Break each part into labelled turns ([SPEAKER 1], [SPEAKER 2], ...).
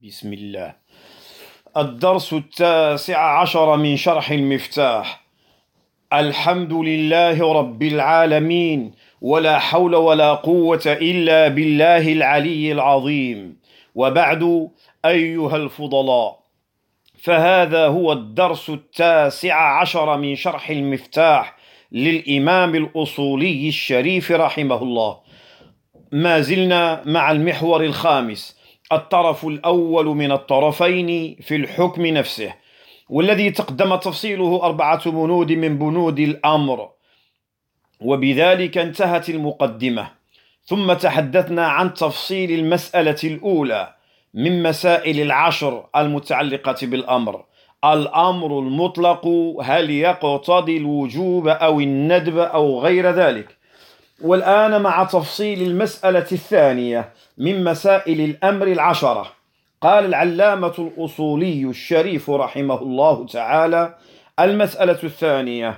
[SPEAKER 1] بسم الله. الدرس 19 من شرح المفتاح. الحمد لله رب العالمين، ولا حول ولا قوة إلا بالله العلي العظيم. وبعد، أيها الفضلاء، فهذا هو الدرس 19 من شرح المفتاح للإمام الأصولي الشريف رحمه الله. ما زلنا مع المحور الخامس، الطرف الأول من الطرفين في الحكم نفسه، والذي تقدم تفصيله 4 بنود من بنود الأمر، وبذلك انتهت المقدمة. ثم تحدثنا عن تفصيل المسألة الأولى من مسائل 10 المتعلقة بالأمر. الأمر المطلق هل يقتضي الوجوب أو الندب أو غير ذلك؟ والآن مع تفصيل المسألة الثانية من مسائل الأمر 10. قال العلامة الأصولي الشريف رحمه الله تعالى: المسألة الثانية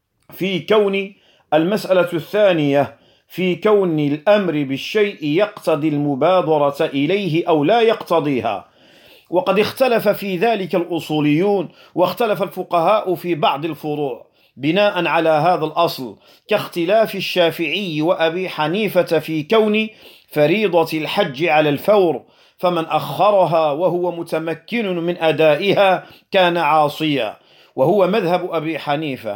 [SPEAKER 1] في كون الأمر بالشيء يقتضي المبادرة إليه أو لا يقتضيها. وقد اختلف في ذلك الأصوليون، واختلف الفقهاء في بعض الفروع بناء على هذا الأصل، كاختلاف الشافعي وأبي حنيفة في كون فريضة الحج على الفور، فمن أخرها وهو متمكن من أدائها كان عاصيا، وهو مذهب أبي حنيفة.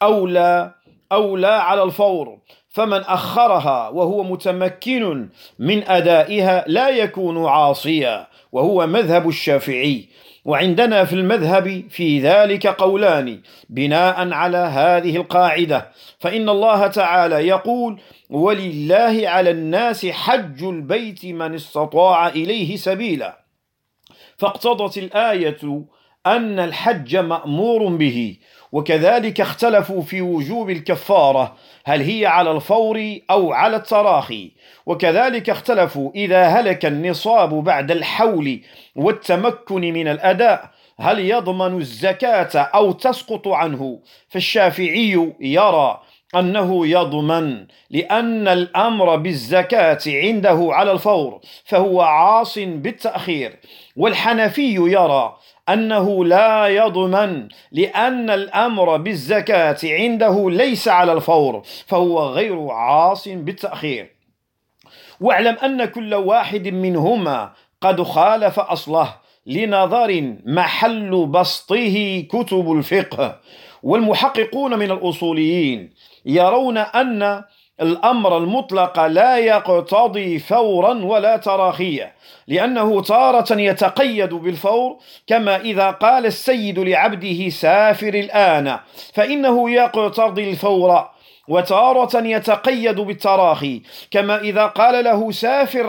[SPEAKER 1] أو لا على الفور، فمن أخرها وهو متمكن من أدائها لا يكون عاصيا، وهو مذهب الشافعي. وعندنا في المذهب في ذلك قولان بناء على هذه القاعدة، فإن الله تعالى يقول: ولله على الناس حج البيت من استطاع إليه سبيلا، فاقتضت الآية أن الحج مأمور به. وكذلك اختلفوا في وجوب الكفارة، هل هي على الفور أو على التراخي. وكذلك اختلفوا إذا هلك النصاب بعد الحول والتمكن من الأداء هل يضمن الزكاة أو تسقط عنه. فالشافعي يرى أنه يضمن، لأن الأمر بالزكاة عنده على الفور، فهو عاص بالتأخير. والحنفي يرى أنه لا يضمن، لأن الأمر بالزكاة عنده ليس على الفور، فهو غير عاص بالتأخير. واعلم أن كل واحد منهما قد خالف أصله لنظر محل بسطه كتب الفقه. والمحققون من الأصوليين يرون أن الأمر المطلق لا يقتضي فورا ولا تراخيا، لأنه تارة يتقيد بالفور، كما إذا قال السيد لعبده سافر الآن فإنه يقتضي الفور، وتارة يتقيد بالتراخي، كما إذا قال له سافر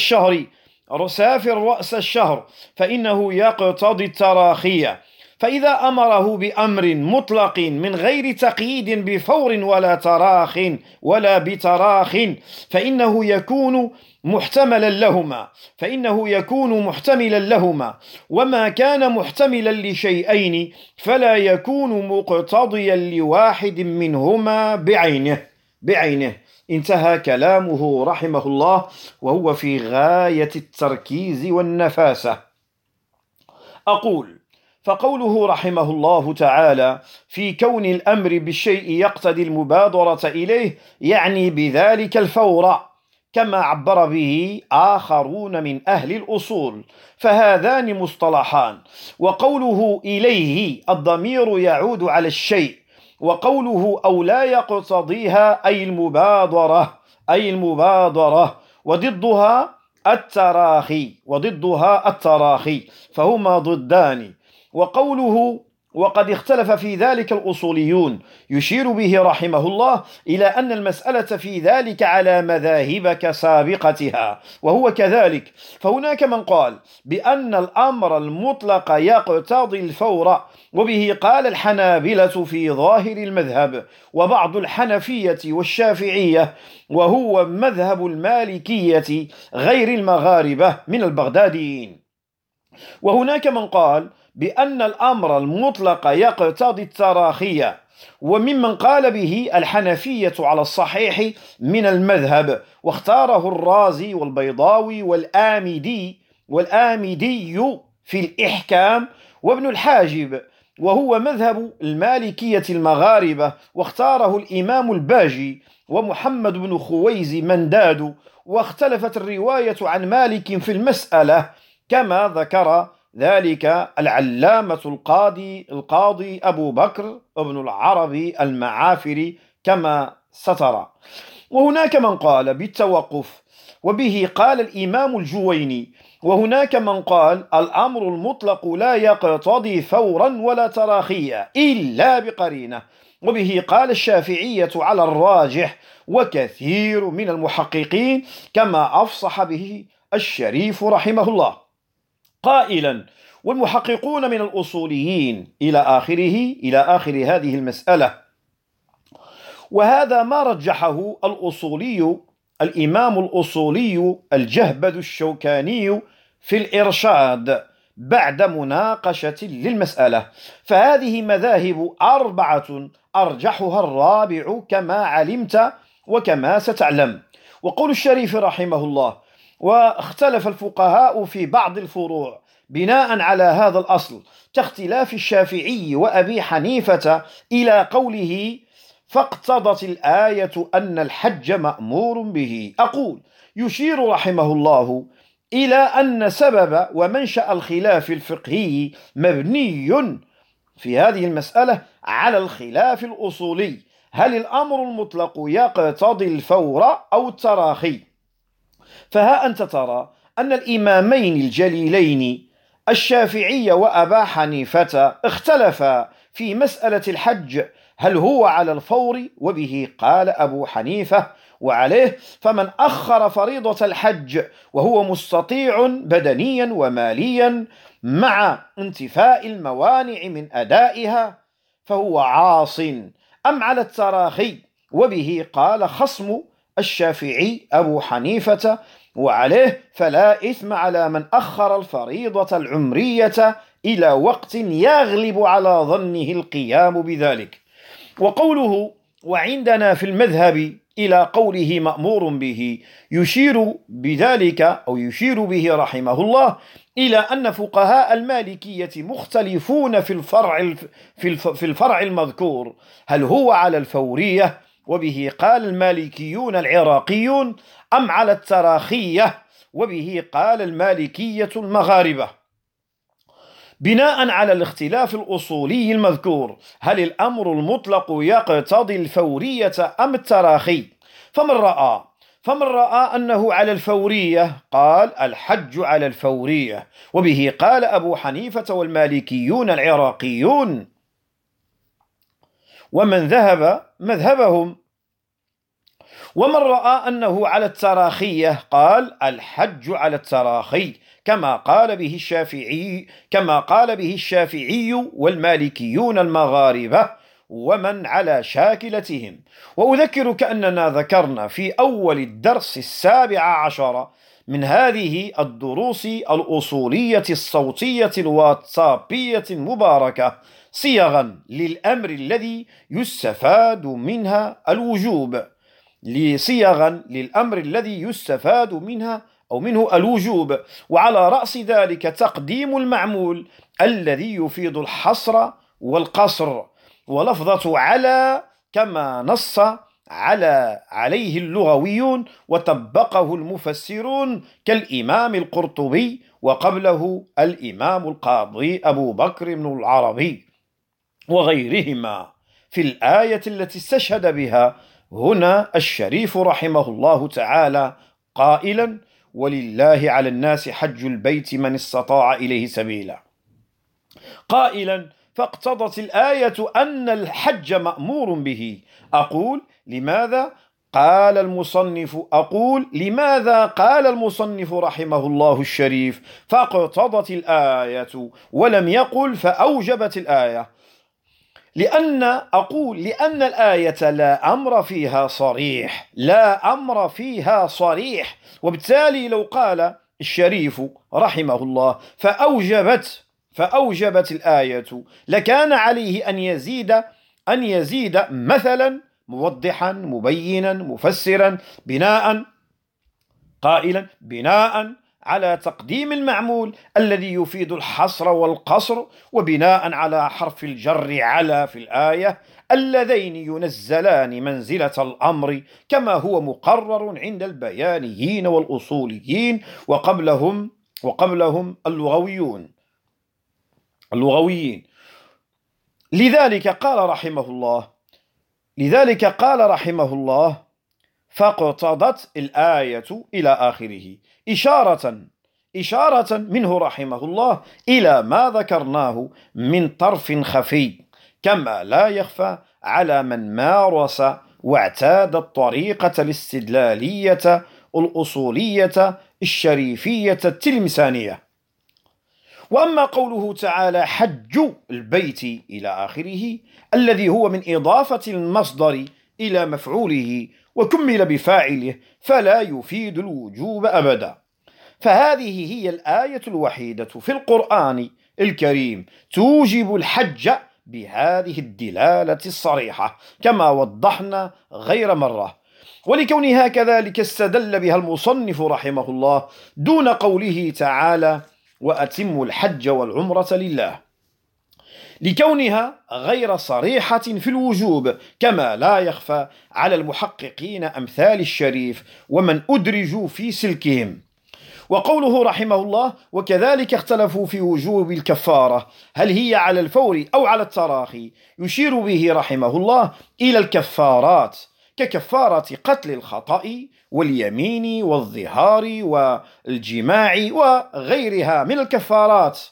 [SPEAKER 1] رأس الشهر فإنه يقتضي التراخي. فإذا أمره بأمر مطلق من غير تقييد بفور ولا بتراخ فإنه يكون محتملا لهما، وما كان محتملا لشيئين فلا يكون مقتضيا لواحد منهما بعينه. انتهى كلامه رحمه الله، وهو في غاية التركيز والنفاسة. أقول: فقوله رحمه الله تعالى في كون الأمر بالشيء يقتضي المبادرة إليه يعني بذلك الفور، كما عبر به آخرون من أهل الأصول، فهذان مصطلحان. وقوله إليه الضمير يعود على الشيء، وقوله أو لا يقتضيها أي المبادرة، وضدها التراخي، فهما ضدان. وقوله وقد اختلف في ذلك الأصوليون يشير به رحمه الله إلى أن المسألة في ذلك على مذاهب كسابقتها، وهو كذلك. فهناك من قال بأن الأمر المطلق يقتضي الفور، وبه قال الحنابلة في ظاهر المذهب، وبعض الحنفية والشافعية، وهو مذهب المالكية غير المغاربة من البغداديين. وهناك من قال بأن الأمر المطلق يقتضي التراخي، وممن قال به الحنفية على الصحيح من المذهب، واختاره الرازي والبيضاوي والآمدي والآمدي في الإحكام، وابن الحاجب، وهو مذهب المالكية المغاربة، واختاره الإمام الباجي ومحمد بن خويز منداد. واختلفت الرواية عن مالك في المسألة كما ذكر ذلك العلامة القاضي أبو بكر ابن العربي المعافري كما سترى. وهناك من قال بالتوقف، وبه قال الإمام الجويني. وهناك من قال الأمر المطلق لا يقتضي فورا ولا تراخيا إلا بقرينة، وبه قال الشافعية على الراجح وكثير من المحققين كما أفصح به الشريف رحمه الله، قائلا: والمحققون من الأصوليين إلى آخر هذه المسألة. وهذا ما رجحه الإمام الأصولي الجهبذ الشوكاني في الإرشاد بعد مناقشة للمسألة. فهذه مذاهب 4 أرجحها الرابع كما علمت وكما ستعلم. وقول الشريف رحمه الله: واختلف الفقهاء في بعض الفروع بناء على هذا الأصل كاختلاف الشافعي وأبي حنيفة إلى قوله: فاقتضت الآية أن الحج مأمور به. أقول: يشير رحمه الله إلى أن سبب ومنشأ الخلاف الفقهي مبني في هذه المسألة على الخلاف الأصولي: هل الأمر المطلق يقتضي الفور أو التراخي؟ فها أنت ترى أن الإمامين الجليلين الشافعي وأبا حنيفة اختلفا في مسألة الحج، هل هو على الفور؟ وبه قال أبو حنيفة: وعليه فمن أخر فريضة الحج وهو مستطيع بدنيا وماليا مع انتفاء الموانع من أدائها فهو عاص، أم على التراخي؟ وبه قال خصم الشافعي أبو حنيفة: وعليه فلا إثم على من أخر الفريضة العمرية إلى وقت يغلب على ظنه القيام بذلك. وقوله وعندنا في المذهب إلى قوله مأمور به يشير به رحمه الله إلى أن فقهاء المالكية مختلفون في الفرع المذكور: هل هو على الفورية؟ وبه قال المالكيون العراقيون: أم على التراخية؟ وبه قال المالكية المغاربة. بناء على الاختلاف الأصولي المذكور، هل الأمر المطلق يقتضي الفورية أم التراخي؟ فمن رأى أنه على الفورية قال الحج على الفورية، وبه قال أبو حنيفة والمالكيون العراقيون ومن ذهب مذهبهم. ومن رأى أنه على التراخية قال الحج على التراخي كما قال به الشافعي والمالكيون المغاربة ومن على شاكلتهم. وأذكرك أننا ذكرنا في أول الدرس 17 من هذه الدروس الأصولية الصوتية الواتسابية المباركة صيغا للأمر الذي يستفاد منها الوجوب، منه الوجوب، وعلى رأس ذلك تقديم المعمول الذي يفيد الحصر والقصر، ولفظة على كما نص عليه اللغويون وطبقه المفسرون كالإمام القرطبي وقبله الإمام القاضي أبو بكر بن العربي وغيرهما في الآية التي استشهد بها هنا الشريف رحمه الله تعالى قائلا: ولله على الناس حج البيت من استطاع إليه سبيلا، قائلا: فاقتضت الآية أن الحج مأمور به. أقول لماذا قال المصنف رحمه الله الشريف فاقتضت الآية ولم يقل فأوجبت الآية؟ لأن الآية لا أمر فيها صريح، وبالتالي لو قال الشريف رحمه الله فأوجبت الآية لكان عليه أن يزيد مثلا موضحا مبينا مفسرا بناء على تقديم المعمول الذي يفيد الحصر والقصر، وبناء على حرف الجر على في الآية اللذين ينزلان منزلة الأمر كما هو مقرر عند البيانيين والأصوليين وقبلهم اللغويين. لذلك قال رحمه الله فاقتضت الآية إلى آخره، إشارة منه رحمه الله إلى ما ذكرناه من طرف خفي، كما لا يخفى على من مارس واعتاد الطريقة الاستدلالية الأصولية الشريفية التلمسانية. وأما قوله تعالى حج البيت إلى آخره الذي هو من إضافة المصدر إلى مفعوله وكمل بفاعله فلا يفيد الوجوب أبدا، فهذه هي الآية الوحيدة في القرآن الكريم توجب الحج بهذه الدلالة الصريحة كما وضحنا غير مرة، ولكونها كذلك استدل بها المصنف رحمه الله دون قوله تعالى وأتموا الحج والعمرة لله، لكونها غير صريحة في الوجوب كما لا يخفى على المحققين أمثال الشريف ومن أدرجوا في سلكهم. وقوله رحمه الله وكذلك اختلفوا في وجوب الكفارة هل هي على الفور أو على التراخي، يشير به رحمه الله إلى الكفارات ككفارة قتل الخطأ واليمين والظهار والجماع وغيرها من الكفارات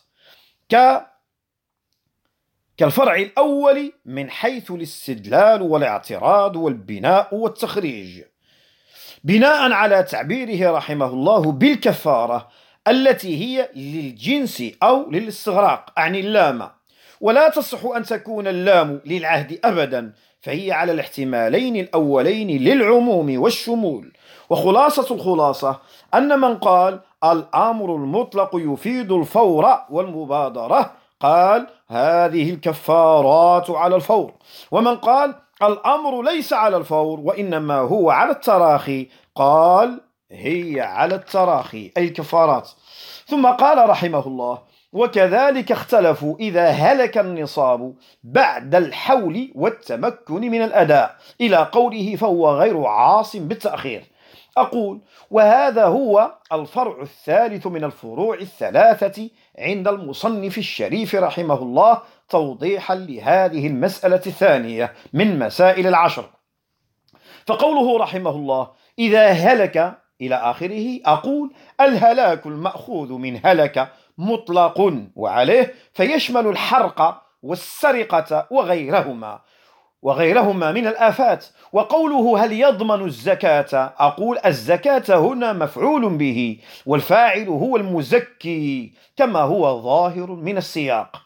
[SPEAKER 1] كالفرع الأول من حيث الاستدلال والاعتراض والبناء والتخريج، بناء على تعبيره رحمه الله بالكفارة التي هي للجنس أو للاستغراق أعني اللام، ولا تصح أن تكون اللام للعهد أبدا، فهي على الاحتمالين الأولين للعموم والشمول. وخلاصة الخلاصة أن من قال الأمر المطلق يفيد الفور والمبادرة قال هذه الكفارات على الفور، ومن قال الأمر ليس على الفور وإنما هو على التراخي قال هي على التراخي أي الكفارات. ثم قال رحمه الله وكذلك اختلفوا إذا هلك النصاب بعد الحول والتمكن من الأداء إلى قوله فهو غير عاص بالتأخير. أقول وهذا هو الفرع الثالث من الفروع الثلاثة عند المصنف الشريف رحمه الله توضيحا لهذه المسألة الثانية من مسائل العشر. فقوله رحمه الله إذا هلك إلى آخره أقول الهلاك المأخوذ من هلك مطلق وعليه فيشمل الحرق والسرقة وغيرهما من الآفات. وقوله هل يضمن الزكاة أقول الزكاة هنا مفعول به والفاعل هو المزكي كما هو ظاهر من السياق،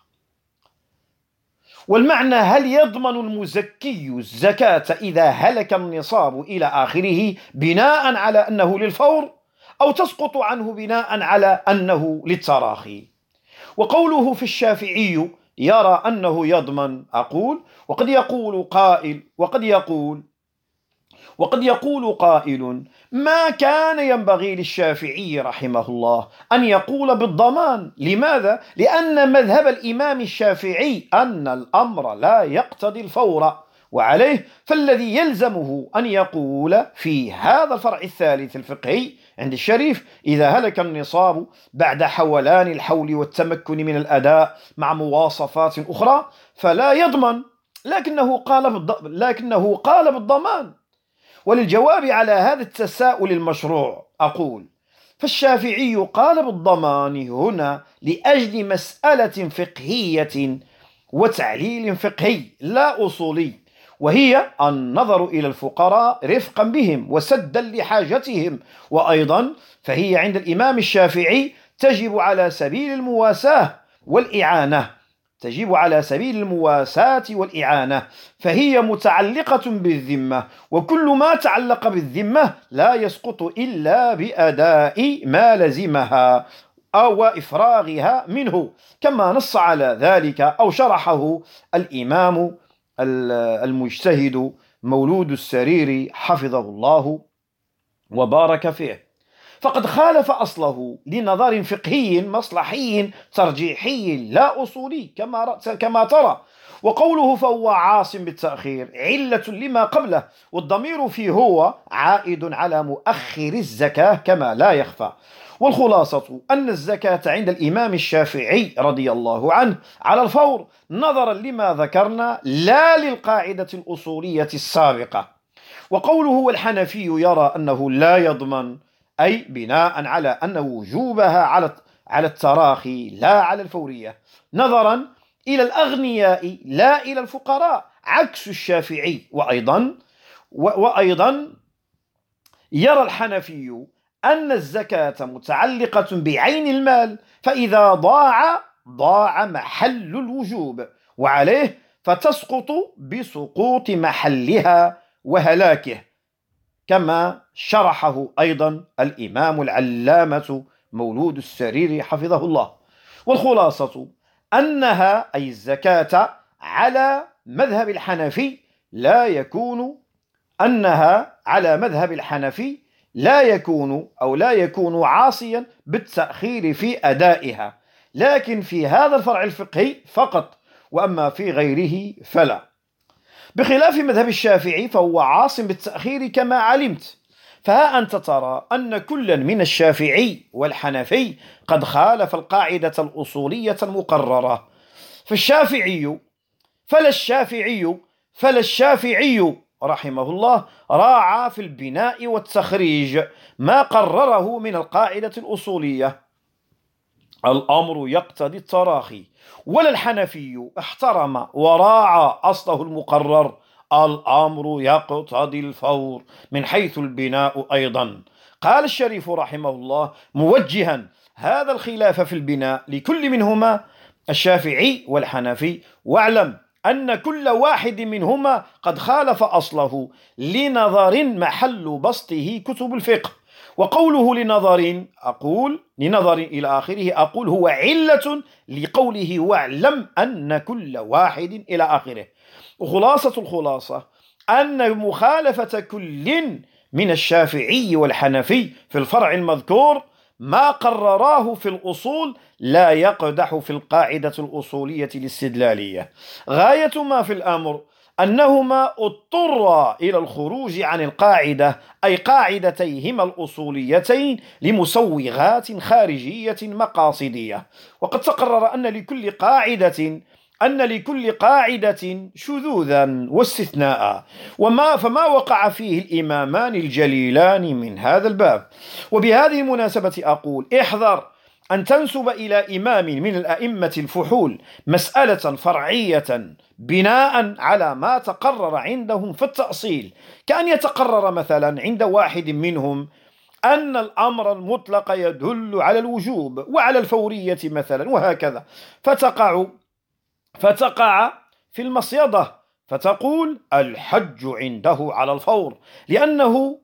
[SPEAKER 1] والمعنى هل يضمن المزكي الزكاة إذا هلك النصاب إلى آخره بناء على أنه للفور أو تسقط عنه بناء على أنه للتراخي. وقوله في الشافعي يرى أنه يضمن أقول وقد يقول قائل ما كان ينبغي للشافعي رحمه الله أن يقول بالضمان. لماذا؟ لأن مذهب الإمام الشافعي أن الأمر لا يقتضي الفور، وعليه فالذي يلزمه أن يقول في هذا الفرع الثالث الفقهي عند الشريف إذا هلك النصاب بعد حولان الحول والتمكن من الأداء مع مواصفات أخرى فلا يضمن، لكنه قال بالضمان. وللجواب على هذا التساؤل المشروع أقول فالشافعي قال بالضمان هنا لأجل مسألة فقهية وتعليل فقهي لا أصولي، وهي النظر إلى الفقراء رفقا بهم وسدا لحاجتهم، وأيضا فهي عند الإمام الشافعي تجب على سبيل المواساة والإعانة، فهي متعلقة بالذمة، وكل ما تعلق بالذمة لا يسقط إلا بأداء ما لزمها أو إفراغها منه، كما نص على ذلك أو شرحه الإمام المجتهد مولود السرير حفظه الله وبارك فيه. فقد خالف أصله لنظر فقهي مصلحي ترجيحي لا أصولي كما ترى. وقوله فهو عاصم بالتأخير علة لما قبله، والضمير فيه هو عائد على مؤخر الزكاة كما لا يخفى. والخلاصة أن الزكاة عند الإمام الشافعي رضي الله عنه على الفور، نظرا لما ذكرنا لا للقاعدة الأصولية السابقة. وقوله والحنفي يرى أنه لا يضمن، أي بناء على أن وجوبها على التراخي لا على الفورية، نظرا إلى الأغنياء لا إلى الفقراء، عكس الشافعي. وأيضا يرى الحنفي أن الزكاة متعلقة بعين المال، فإذا ضاع محل الوجوب، وعليه فتسقط بسقوط محلها وهلاكه، كما شرحه أيضا الإمام العلامة مولود السرير حفظه الله. والخلاصة أنها أي الزكاة على مذهب الحنفي لا يكون لا يكون عاصيا بالتأخير في أدائها، لكن في هذا الفرع الفقهي فقط، وأما في غيره فلا. بخلاف مذهب الشافعي فهو عاصم بالتأخير كما علمت. فها أنت ترى أن كلا من الشافعي والحنفي قد خالف القاعدة الأصولية المقررة. فلا الشافعي رحمه الله راعى في البناء والتخريج ما قرره من القاعدة الأصولية، الأمر يقتضي التراخي، ولا الحنفي احترم وراعى أصله المقرر، الأمر يقتضي الفور من حيث البناء أيضا. قال الشريف رحمه الله موجها هذا الخلاف في البناء لكل منهما الشافعي والحنفي، واعلم أن كل واحد منهما قد خالف أصله لنظر محل بسطه كتب الفقه. وقوله لنظر إلى آخره أقول هو علة لقوله واعلم أن كل واحد إلى آخره. وخلاصة الخلاصة أن مخالفة كل من الشافعي والحنفي في الفرع المذكور ما قرراه في الأصول لا يقدح في القاعدة الأصولية الاستدلالية. غاية ما في الأمر أنهما اضطرا إلى الخروج عن القاعدة، أي قاعدتيهما الأصوليتين، لمسوغات خارجية مقاصدية. وقد تقرر أن لكل قاعدة شذوذا واستثناء، فما وقع فيه الإمامان الجليلان من هذا الباب. وبهذه المناسبة أقول احذر أن تنسب إلى إمام من الأئمة الفحول مسألة فرعية بناء على ما تقرر عندهم في التأصيل، كأن يتقرر مثلا عند واحد منهم أن الأمر المطلق يدل على الوجوب وعلى الفورية مثلا، وهكذا، فتقع في المصيدة فتقول الحج عنده على الفور، لأنه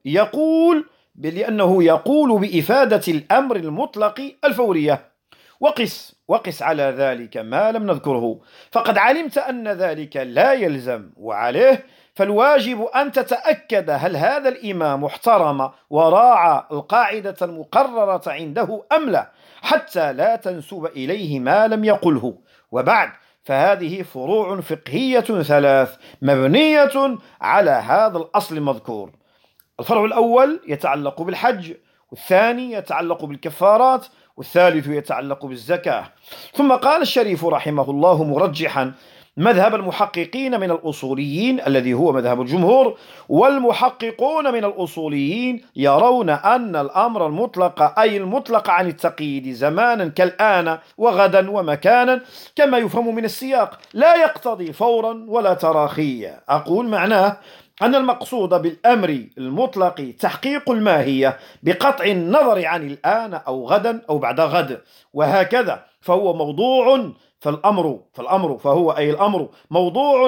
[SPEAKER 1] يقول بإفادة الأمر المطلق الفورية. وقس على ذلك ما لم نذكره، فقد علمت أن ذلك لا يلزم، وعليه فالواجب أن تتأكد هل هذا الإمام احترم وراعى القاعدة المقررة عنده أم لا، حتى لا تنسب إليه ما لم يقله. وبعد فهذه فروع فقهية 3 مبنية على هذا الأصل المذكور. الفرع الأول يتعلق بالحج، والثاني يتعلق بالكفارات، والثالث يتعلق بالزكاة. ثم قال الشريف رحمه الله مرجحا مذهب المحققين من الأصوليين الذي هو مذهب الجمهور، والمحققون من الأصوليين يرون أن الأمر المطلق أي المطلق عن التقييد زمانا كالآن وغدا ومكانا كما يفهم من السياق لا يقتضي فورا ولا تراخيا. أقول معناه أن المقصود بالأمر المطلق تحقيق الماهية بقطع النظر عن الآن أو غدا أو بعد غد، وهكذا، فهو موضوع الأمر موضوع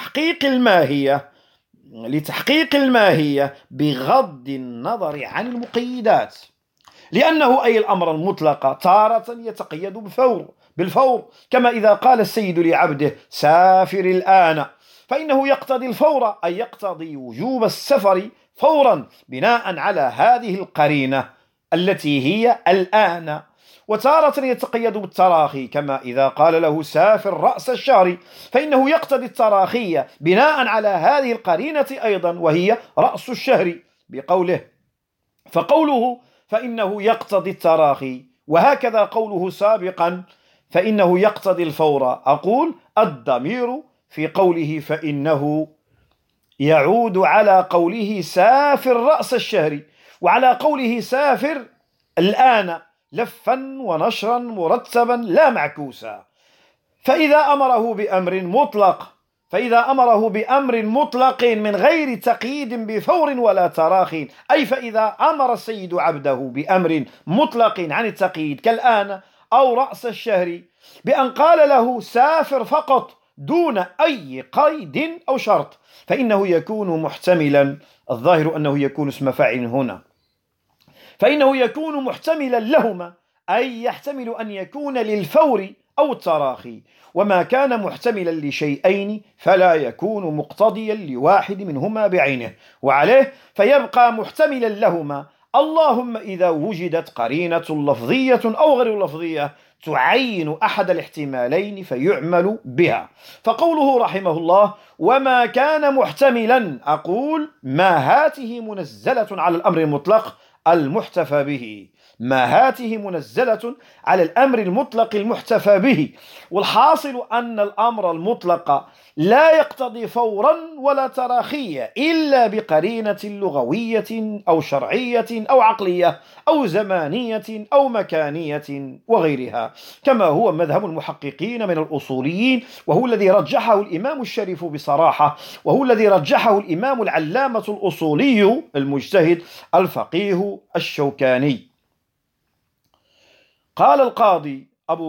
[SPEAKER 1] لتحقيق الماهية بغض النظر عن المقيدات، لأنه أي الأمر المطلق تارة يتقيد بالفور، كما إذا قال السيد لعبده سافر الآن، فإنه يقتضي الفور، أي يقتضي وجوب السفر فورا بناء على هذه القرينة. التي هي الآن. وتارة يتقيد بالتراخي، كما إذا قال له سافر رأس الشهر، فإنه يقتضي التراخي بناء على هذه القرينة أيضا، وهي رأس الشهر بقوله. فقوله فإنه يقتضي التراخي، وهكذا قوله سابقا فإنه يقتضي الفور. أقول الضمير في قوله فإنه يعود على قوله سافر رأس الشهر، وعلى قوله سافر الآن لفا ونشرا مرتبا لا معكوسا. فإذا أمره بأمر مطلق من غير تقييد بفور ولا تراخ، أي فإذا أمر السيد عبده بأمر مطلق عن التقييد كالآن أو رأس الشهر، بأن قال له سافر فقط دون أي قيد أو شرط، فإنه يكون محتملا، الظاهر أنه يكون اسم فاعل هنا، فإنه يكون محتملا لهما، أي يحتمل أن يكون للفور أو التراخي. وما كان محتملا لشيئين فلا يكون مقتضيا لواحد منهما بعينه، وعليه فيبقى محتملا لهما، اللهم إذا وجدت قرينة لفظية أو غير لفظية تعين أحد الاحتمالين فيعمل بها. فقوله رحمه الله وما كان محتملا، أقول ما هاته منزلة على الأمر المطلق المحتفى به، ما هاته منزلة على الأمر المطلق المحتفى به. والحاصل أن الأمر المطلق لا يقتضي فورا ولا تراخية إلا بقرينة لغوية أو شرعية أو عقلية أو زمانية أو مكانية وغيرها، كما هو مذهب المحققين من الأصوليين، وهو الذي رجحه الإمام الشريف بصراحة، وهو الذي رجحه الإمام العلامة الأصولي المجتهد الفقيه الشوكاني. قال القاضي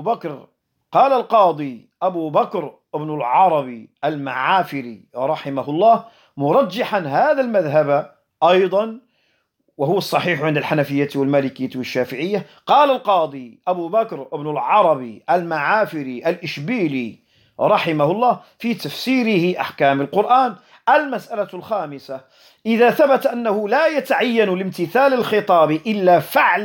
[SPEAKER 1] أبو بكر ابن العربي المعافري رحمه الله مرجحا هذا المذهب أيضا، وهو الصحيح عند الحنفية والمالكية والشافعية. قال القاضي أبو بكر ابن العربي المعافري الإشبيلي رحمه الله في تفسيره أحكام القرآن: المسألة الخامسة: إذا ثبت أنه لا يتعين لامتثال الخطاب إلا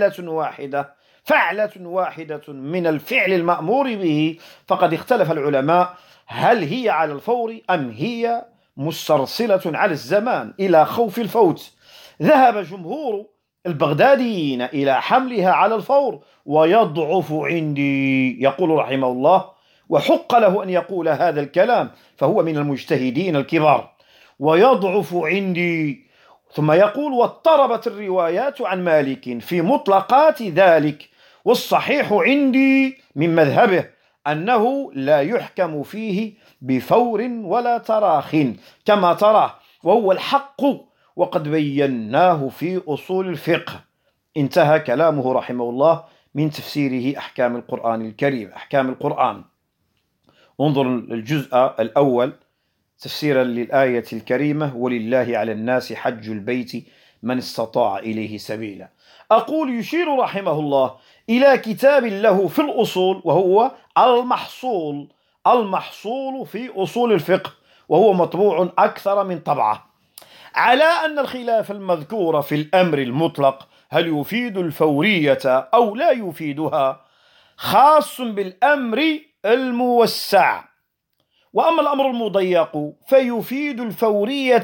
[SPEAKER 1] فعلة واحدة من الفعل المأمور به، فقد اختلف العلماء هل هي على الفور أم هي مسترسلة على الزمان إلى خوف الفوت. ذهب جمهور البغداديين إلى حملها على الفور، ويضعف عندي، يقول رحمه الله، وحق له أن يقول هذا الكلام فهو من المجتهدين الكبار، ويضعف عندي. ثم يقول واضطربت الروايات عن مالك في مطلقات ذلك، والصحيح عندي من مذهبه أنه لا يحكم فيه بفور ولا تراخ كما تراه، وهو الحق، وقد بيناه في أصول الفقه. انتهى كلامه رحمه الله من تفسيره أحكام القرآن الكريم، أحكام القرآن. انظر الجزء الأول تفسيرا للآية الكريمة: ولله على الناس حج البيت من استطاع إليه سبيلا. أقول يشير رحمه الله إلى كتاب له في الأصول، وهو المحصول في أصول الفقه، وهو مطبوع أكثر من طبعة، على أن الخلاف المذكور في الأمر المطلق هل يفيد الفورية أو لا يفيدها خاص بالأمر الموسع، وأما الأمر المضيق فيفيد الفورية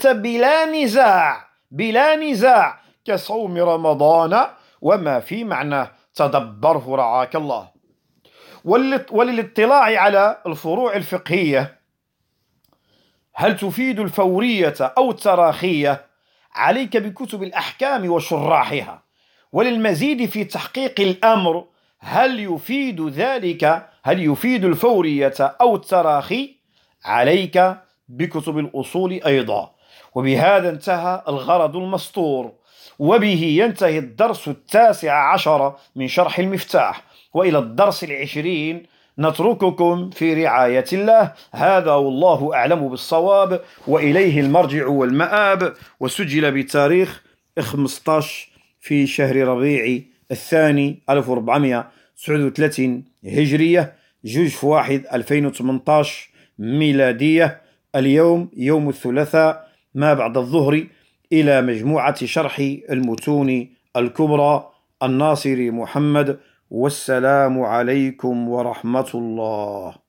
[SPEAKER 1] بلا نزاع كصوم رمضان وما في معناه، تدبره رعاك الله. وللاطلاع على الفروع الفقهية هل تفيد الفورية أو التراخية عليك بكتب الأحكام وشراحها، وللمزيد في تحقيق الأمر هل يفيد الفورية أو التراخي عليك بكتب الأصول أيضا. وبهذا انتهى الغرض المسطور، وبه ينتهي الدرس 19 من شرح المفتاح، وإلى الدرس 20 نترككم في رعاية الله. هذا والله أعلم بالصواب، وإليه المرجع والمآب. وسجل بتاريخ 15 في شهر ربيع الثاني 1439 هجرية، جوج في 1 2018 ميلادية. اليوم يوم الثلاثاء ما بعد الظهر، إلى مجموعة شرح المتون الكبرى الناصري محمد. والسلام عليكم ورحمة الله.